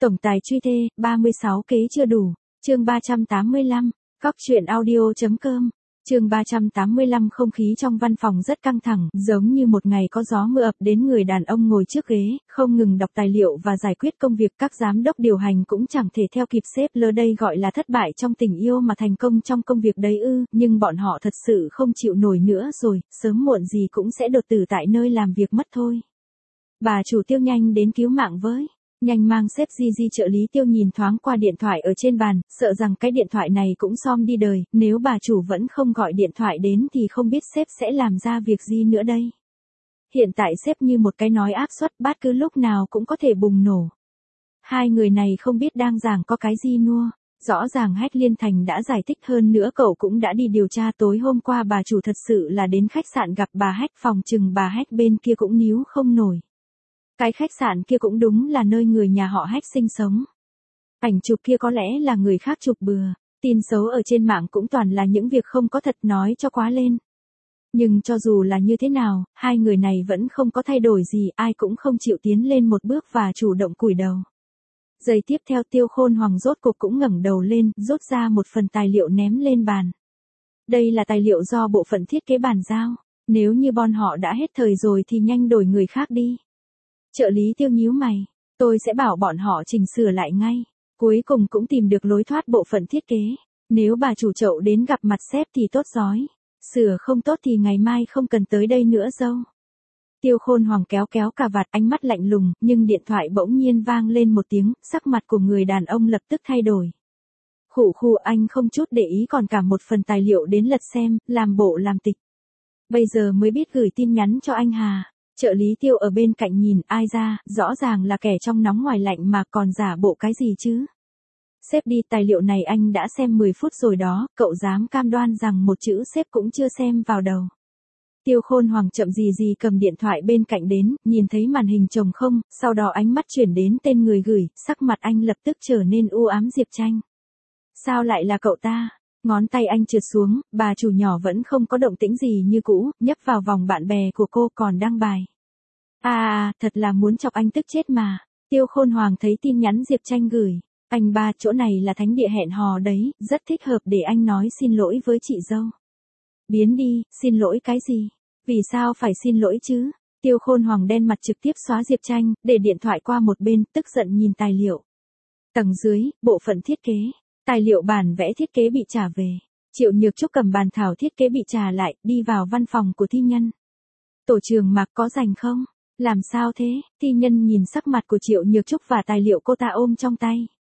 Tổng tài truy thê, 36 kế chưa đủ. Chương 385. Góc truyện audio.com. Chương 385. Không khí trong văn phòng rất căng thẳng, giống như một ngày có gió mưa ập đến. Người đàn ông ngồi trước ghế, không ngừng đọc tài liệu và giải quyết công việc. Các giám đốc điều hành cũng chẳng thể theo kịp sếp lơ, đây gọi là thất bại trong tình yêu mà thành công trong công việc đấy ư? Nhưng bọn họ thật sự không chịu nổi nữa rồi, sớm muộn gì cũng sẽ đột tử tại nơi làm việc mất thôi. Bà chủ Tiêu, nhanh đến cứu mạng với. Nhanh mang sếp Di. Trợ lý Tiêu nhìn thoáng qua điện thoại ở trên bàn, sợ rằng cái điện thoại này cũng xom đi đời, nếu bà chủ vẫn không gọi điện thoại đến thì không biết sếp sẽ làm ra việc gì nữa đây. Hiện tại sếp như một cái nồi áp suất, bát cứ lúc nào cũng có thể bùng nổ. Hai người này không biết đang giảng có cái gì nua. Rõ ràng Hách Liên Thành đã giải thích, hơn nữa cậu cũng đã đi điều tra. Tối hôm qua bà chủ thật sự là đến khách sạn gặp bà Hách, phòng chừng bà Hách bên kia cũng níu không nổi. Cái khách sạn kia cũng đúng là nơi người nhà họ Hách sinh sống. Ảnh chụp kia có lẽ là người khác chụp bừa. Tin xấu ở trên mạng cũng toàn là những việc không có thật, nói cho quá lên. Nhưng cho dù là như thế nào, hai người này vẫn không có thay đổi gì, ai cũng không chịu tiến lên một bước và chủ động cúi đầu. Giây tiếp theo Tiêu Khôn Hoàng rốt cục cũng ngẩng đầu lên, rút ra một phần tài liệu ném lên bàn. Đây là tài liệu do bộ phận thiết kế bàn giao. Nếu như bọn họ đã hết thời rồi thì nhanh đổi người khác đi. Trợ lý Tiêu nhíu mày, tôi sẽ bảo bọn họ chỉnh sửa lại ngay. Cuối cùng cũng tìm được lối thoát bộ phận thiết kế. Nếu bà chủ Chậu đến gặp mặt sếp thì tốt rói. Sửa không tốt thì ngày mai không cần tới đây nữa dâu. Tiêu Khôn Hoàng kéo kéo cà vạt, ánh mắt lạnh lùng, nhưng điện thoại bỗng nhiên vang lên một tiếng, sắc mặt của người đàn ông lập tức thay đổi. Khụ, anh không chút để ý còn cả một phần tài liệu đến lật xem, làm bộ làm tịch. Bây giờ mới biết gửi tin nhắn cho anh Hà. Trợ lý Tiêu ở bên cạnh nhìn, ai ra, rõ ràng là kẻ trong nóng ngoài lạnh mà còn giả bộ cái gì chứ. Sếp đi, tài liệu này anh đã xem 10 phút rồi đó, cậu dám cam đoan rằng một chữ sếp cũng chưa xem vào đầu. Tiêu Khôn Hoàng chậm gì cầm điện thoại bên cạnh đến, nhìn thấy màn hình chồng không, sau đó ánh mắt chuyển đến tên người gửi, sắc mặt anh lập tức trở nên u ám. Diệp Tranh. Sao lại là cậu ta? Ngón tay anh trượt xuống, bà chủ nhỏ vẫn không có động tĩnh gì như cũ, nhấp vào vòng bạn bè của cô còn đăng bài. Thật là muốn chọc anh tức chết mà. Tiêu Khôn Hoàng thấy tin nhắn Diệp Tranh gửi. Anh ba, chỗ này là thánh địa hẹn hò đấy, rất thích hợp để anh nói xin lỗi với chị dâu. Biến đi, xin lỗi cái gì? Vì sao phải xin lỗi chứ? Tiêu Khôn Hoàng đen mặt trực tiếp xóa Diệp Tranh, để điện thoại qua một bên, tức giận nhìn tài liệu. Tầng dưới, bộ phận thiết kế. Tài liệu bản vẽ thiết kế bị trả về. Triệu Nhược Trúc cầm bản thảo thiết kế bị trả lại, đi vào văn phòng của thi nhân. Tổ trưởng Mạc có rảnh không? Làm sao thế? Thi nhân nhìn sắc mặt của Triệu Nhược Trúc và tài liệu cô ta ôm trong tay.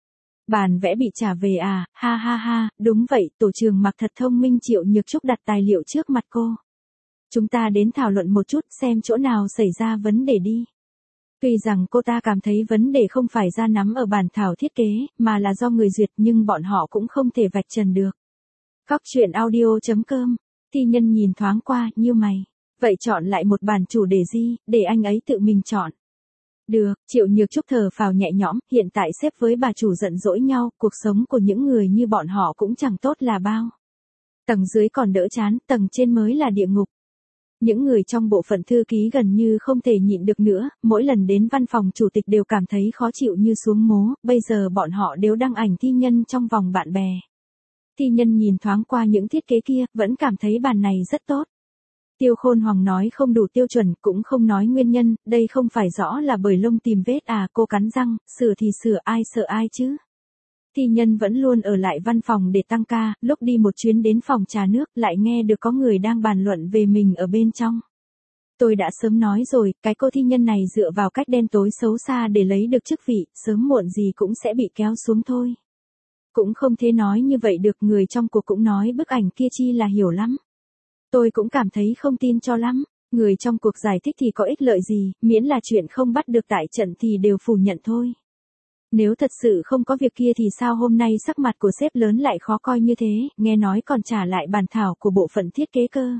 Bản vẽ bị trả về à? Ha, đúng vậy, tổ trưởng Mạc thật thông minh. Triệu Nhược Trúc đặt tài liệu trước mặt cô. Chúng ta đến thảo luận một chút xem chỗ nào xảy ra vấn đề đi. Tuy rằng cô ta cảm thấy vấn đề không phải ra nắm ở bản thảo thiết kế, mà là do người duyệt, nhưng bọn họ cũng không thể vạch trần được. Góc truyện audio.com. Thi nhân nhìn thoáng qua, như mày. Vậy chọn lại một bản chủ đề gì, để anh ấy tự mình chọn. Được, Triệu Nhược Trúc thở phào nhẹ nhõm, hiện tại sếp với bà chủ giận dỗi nhau, cuộc sống của những người như bọn họ cũng chẳng tốt là bao. Tầng dưới còn đỡ chán, tầng trên mới là địa ngục. Những người trong bộ phận thư ký gần như không thể nhịn được nữa, mỗi lần đến văn phòng chủ tịch đều cảm thấy khó chịu như xuống mố, bây giờ bọn họ đều đăng ảnh thi nhân trong vòng bạn bè. Thi nhân nhìn thoáng qua những thiết kế kia, vẫn cảm thấy bàn này rất tốt. Tiêu Khôn Hoàng nói không đủ tiêu chuẩn, cũng không nói nguyên nhân, đây không phải rõ là bởi lông tìm vết à? Cô cắn răng, sửa thì sửa, ai sợ ai chứ. Thi nhân vẫn luôn ở lại văn phòng để tăng ca, lúc đi một chuyến đến phòng trà nước, lại nghe được có người đang bàn luận về mình ở bên trong. Tôi đã sớm nói rồi, cái cô thi nhân này dựa vào cách đen tối xấu xa để lấy được chức vị, sớm muộn gì cũng sẽ bị kéo xuống thôi. Cũng không thể nói như vậy được, người trong cuộc cũng nói bức ảnh kia chi là hiểu lắm. Tôi cũng cảm thấy không tin cho lắm, người trong cuộc giải thích thì có ích lợi gì, miễn là chuyện không bắt được tại trận thì đều phủ nhận thôi. Nếu thật sự không có việc kia thì sao hôm nay sắc mặt của sếp lớn lại khó coi như thế, nghe nói còn trả lại bản thảo của bộ phận thiết kế cơ.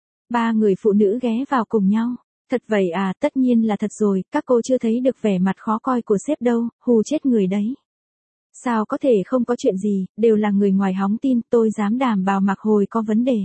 Ba người phụ nữ ghé vào cùng nhau. Thật vậy à? Tất nhiên là thật rồi, các cô chưa thấy được vẻ mặt khó coi của sếp đâu, hù chết người đấy. Sao có thể không có chuyện gì, đều là người ngoài hóng tin, tôi dám đảm bảo Mạc Hồi có vấn đề.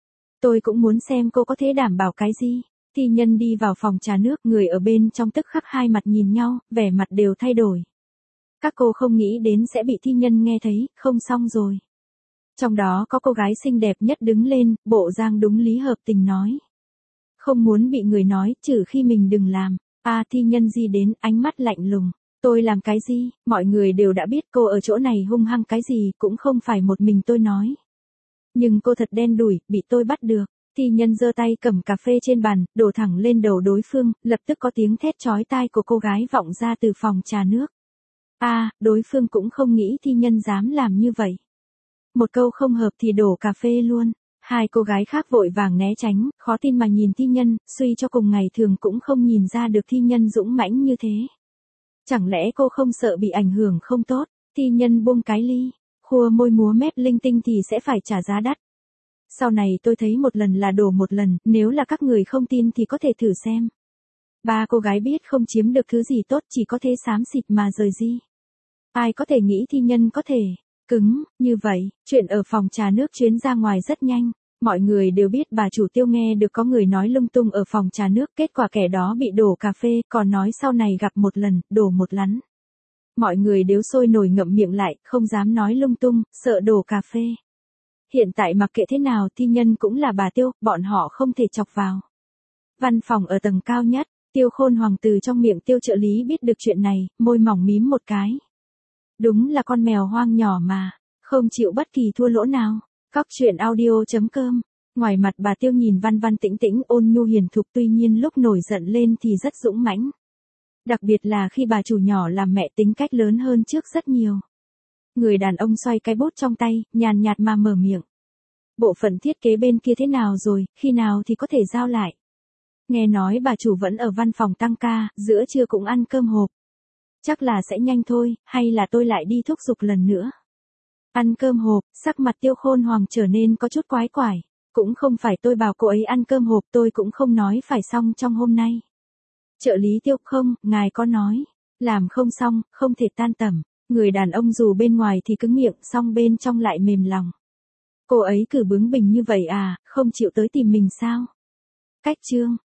Tôi cũng muốn xem cô có thể đảm bảo cái gì. Thi nhân đi vào phòng trà nước, người ở bên trong tức khắc hai mặt nhìn nhau, vẻ mặt đều thay đổi. Các cô không nghĩ đến sẽ bị thi nhân nghe thấy, không xong rồi. Trong đó có cô gái xinh đẹp nhất đứng lên, bộ dáng đúng lý hợp tình nói. Không muốn bị người nói, trừ khi mình đừng làm. Thi nhân di đến, ánh mắt lạnh lùng. Tôi làm cái gì, mọi người đều đã biết cô ở chỗ này hung hăng cái gì, cũng không phải một mình tôi nói. Nhưng cô thật đen đủi, bị tôi bắt được. Thi nhân giơ tay cầm cà phê trên bàn, đổ thẳng lên đầu đối phương, lập tức có tiếng thét chói tai của cô gái vọng ra từ phòng trà nước. Đối phương cũng không nghĩ thi nhân dám làm như vậy. Một câu không hợp thì đổ cà phê luôn. Hai cô gái khác vội vàng né tránh, khó tin mà nhìn thi nhân, suy cho cùng ngày thường cũng không nhìn ra được thi nhân dũng mãnh như thế. Chẳng lẽ cô không sợ bị ảnh hưởng không tốt? Thi nhân buông cái ly, khua môi múa mép linh tinh thì sẽ phải trả giá đắt. Sau này tôi thấy một lần là đổ một lần, nếu là các người không tin thì có thể thử xem. Ba cô gái biết không chiếm được thứ gì tốt, chỉ có thể xám xịt mà rời đi. Ai có thể nghĩ thi nhân có thể cứng như vậy. Chuyện ở phòng trà nước chuyến ra ngoài rất nhanh. Mọi người đều biết bà chủ Tiêu nghe được có người nói lung tung ở phòng trà nước, kết quả kẻ đó bị đổ cà phê, còn nói sau này gặp một lần, đổ một lắn. Mọi người đều sôi nổi ngậm miệng lại, không dám nói lung tung, sợ đổ cà phê. Hiện tại mặc kệ thế nào thi nhân cũng là bà Tiêu, bọn họ không thể chọc vào. Văn phòng ở tầng cao nhất, Tiêu Khôn Hoàng từ trong miệng Tiêu trợ lý biết được chuyện này, môi mỏng mím một cái. Đúng là con mèo hoang nhỏ mà, không chịu bất kỳ thua lỗ nào. Cóc truyện audio.com. Ngoài mặt bà Tiêu nhìn Văn Văn tĩnh tĩnh ôn nhu hiền thục, tuy nhiên lúc nổi giận lên thì rất dũng mãnh. Đặc biệt là khi bà chủ nhỏ làm mẹ tính cách lớn hơn trước rất nhiều. Người đàn ông xoay cái bút trong tay, nhàn nhạt mà mở miệng. Bộ phận thiết kế bên kia thế nào rồi, khi nào thì có thể giao lại? Nghe nói bà chủ vẫn ở văn phòng tăng ca, giữa trưa cũng ăn cơm hộp. Chắc là sẽ nhanh thôi, hay là tôi lại đi thúc giục lần nữa? Ăn cơm hộp, sắc mặt Tiêu Khôn Hoàng trở nên có chút quái quải. Cũng không phải tôi bảo cô ấy ăn cơm hộp, tôi cũng không nói phải xong trong hôm nay. Trợ lý Tiêu, không, ngài có nói. Làm không xong, không thể tan tầm. Người đàn ông dù bên ngoài thì cứng miệng, song bên trong lại mềm lòng. Cô ấy cứ bướng bỉnh như vậy không chịu tới tìm mình sao? Cách chương.